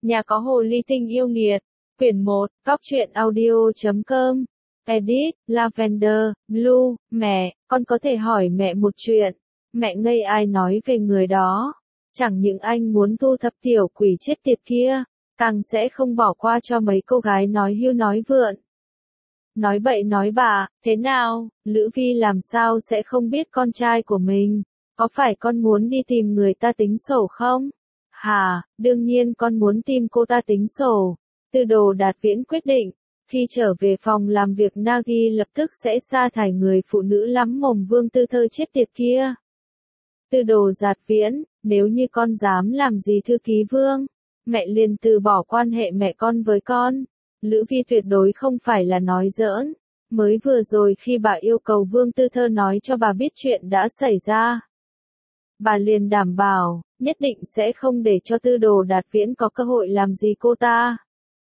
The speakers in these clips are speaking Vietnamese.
Nhà có hồ ly tinh yêu nghiệt. Quyển 1, Góc truyện audio.com. Edit, Lavender, Blue. Mẹ, con có thể hỏi mẹ một chuyện. Mẹ ngây ai nói về người đó. Chẳng những anh muốn thu thập tiểu quỷ chết tiệt kia, càng sẽ không bỏ qua cho mấy cô gái nói hưu nói vượn. Nói bậy nói bạ, thế nào, Lữ Vi làm sao sẽ không biết con trai của mình? Có phải con muốn đi tìm người ta tính sổ không? Hả, đương nhiên con muốn tìm cô ta tính sổ. Tư Đồ Đạt Viễn quyết định, khi trở về phòng làm việc Nagi lập tức sẽ sa thải người phụ nữ lắm mồm Vương Tư Thơ chết tiệt kia. Tư Đồ Đạt Viễn, nếu như con dám làm gì thư ký Vương, mẹ liền từ bỏ quan hệ mẹ con với con. Lữ Vi tuyệt đối không phải là nói giỡn. Mới vừa rồi khi bà yêu cầu Vương Tư Thơ nói cho bà biết chuyện đã xảy ra, bà liền đảm bảo, nhất định sẽ không để cho Tư Đồ Đạt Viễn có cơ hội làm gì cô ta.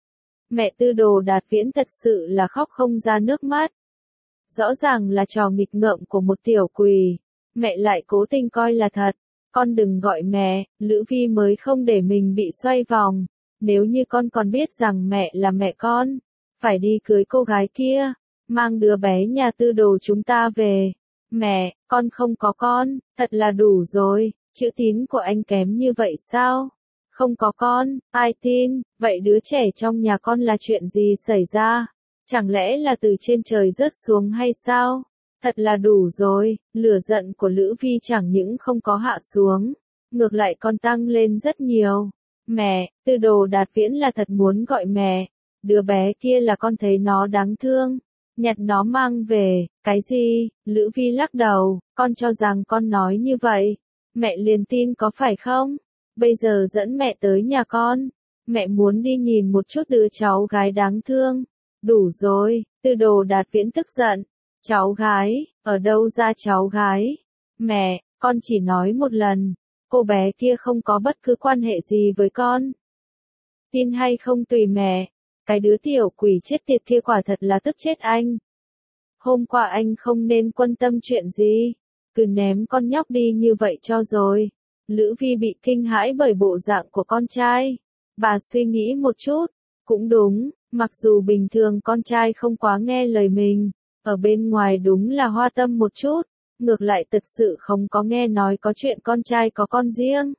Mẹ Tư Đồ Đạt Viễn thật sự là khóc không ra nước mắt. Rõ ràng là trò nghịch ngợm của một tiểu quỷ, mẹ lại cố tình coi là thật. Con đừng gọi mẹ, Lữ Vi mới không để mình bị xoay vòng. Nếu như con còn biết rằng mẹ là mẹ con, phải đi cưới cô gái kia, mang đứa bé nhà Tư Đồ chúng ta về. Mẹ, con không có con, thật là đủ rồi, chữ tín của anh kém như vậy sao? Không có con, ai tin, vậy đứa trẻ trong nhà con là chuyện gì xảy ra? Chẳng lẽ là từ trên trời rớt xuống hay sao? Thật là đủ rồi, lửa giận của Lữ Vi chẳng những không có hạ xuống, ngược lại còn tăng lên rất nhiều. Mẹ, Tư Đồ Đạt Viễn là thật muốn gọi mẹ, đứa bé kia là con thấy nó đáng thương, nhặt nó mang về. Cái gì? Lữ Vi lắc đầu, con cho rằng con nói như vậy, mẹ liền tin có phải không? Bây giờ dẫn mẹ tới nhà con, mẹ muốn đi nhìn một chút đứa cháu gái đáng thương. Đủ rồi, Tư Đồ Đạt Viễn tức giận. Cháu gái, ở đâu ra cháu gái? Mẹ, con chỉ nói một lần, cô bé kia không có bất cứ quan hệ gì với con. Tin hay không tùy mẹ, cái đứa tiểu quỷ chết tiệt kia quả thật là tức chết anh. Hôm qua anh không nên quan tâm chuyện gì, cứ ném con nhóc đi như vậy cho rồi. Lữ Vi bị kinh hãi bởi bộ dạng của con trai. Bà suy nghĩ một chút, cũng đúng, mặc dù bình thường con trai không quá nghe lời mình, ở bên ngoài đúng là hoa tâm một chút, ngược lại thật sự không có nghe nói có chuyện con trai có con riêng.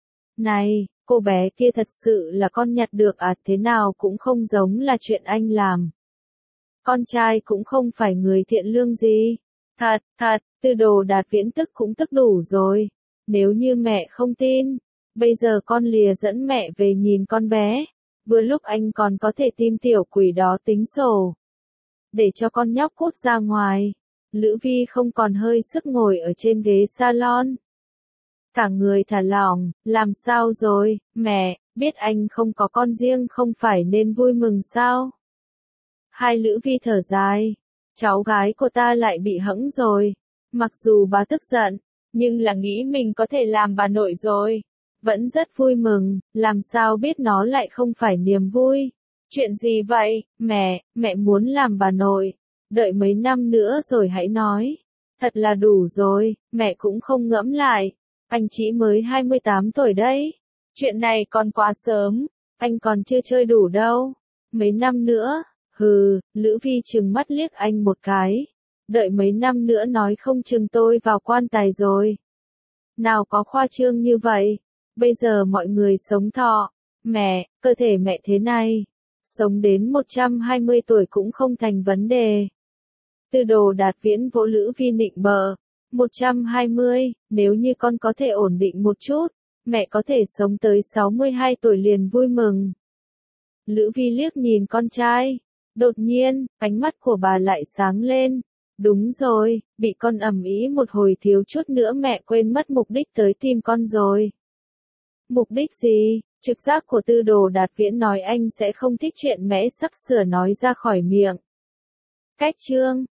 Này, cô bé kia thật sự là con nhặt được à, thế nào cũng không giống là chuyện anh làm. Con trai cũng không phải người thiện lương gì. Thật, Tư Đồ Đạt Viễn tức cũng tức đủ rồi. Nếu như mẹ không tin, bây giờ con lìa dẫn mẹ về nhìn con bé, vừa lúc anh còn có thể tìm tiểu quỷ đó tính sổ. Để cho con nhóc cút ra ngoài. Lữ Vi không còn hơi sức ngồi ở trên ghế salon. Cả người thả lỏng, làm sao rồi, mẹ, biết anh không có con riêng không phải nên vui mừng sao? Hai Lữ Vi thở dài, cháu gái của ta lại bị hẫng rồi. Mặc dù bà tức giận, nhưng là nghĩ mình có thể làm bà nội rồi. Vẫn rất vui mừng, làm sao biết nó lại không phải niềm vui. Chuyện gì vậy, mẹ muốn làm bà nội. Đợi mấy năm nữa rồi hãy nói. Thật là đủ rồi, mẹ cũng không ngẫm lại. Anh chỉ mới 28 tuổi đấy. Chuyện này còn quá sớm, anh còn chưa chơi đủ đâu. Mấy năm nữa, hừ, Lữ Vi trừng mắt liếc anh một cái. Đợi mấy năm nữa nói không chừng tôi vào quan tài rồi. Nào có khoa trương như vậy. Bây giờ mọi người sống thọ. Mẹ, cơ thể mẹ thế này, sống đến 120 tuổi cũng không thành vấn đề. Tư Đồ Đạt Viễn vỗ Lữ Vi nịnh bợ. 120, nếu như con có thể ổn định một chút, mẹ có thể sống tới 62 tuổi liền vui mừng. Lữ Vi liếc nhìn con trai. Đột nhiên, ánh mắt của bà lại sáng lên. Đúng rồi, bị con ầm ĩ một hồi thiếu chút nữa mẹ quên mất mục đích tới tìm con rồi. Mục đích gì? Trực giác của Tư Đồ Đạt Viễn nói anh sẽ không thích chuyện mẽ sắp sửa nói ra khỏi miệng. Cách chương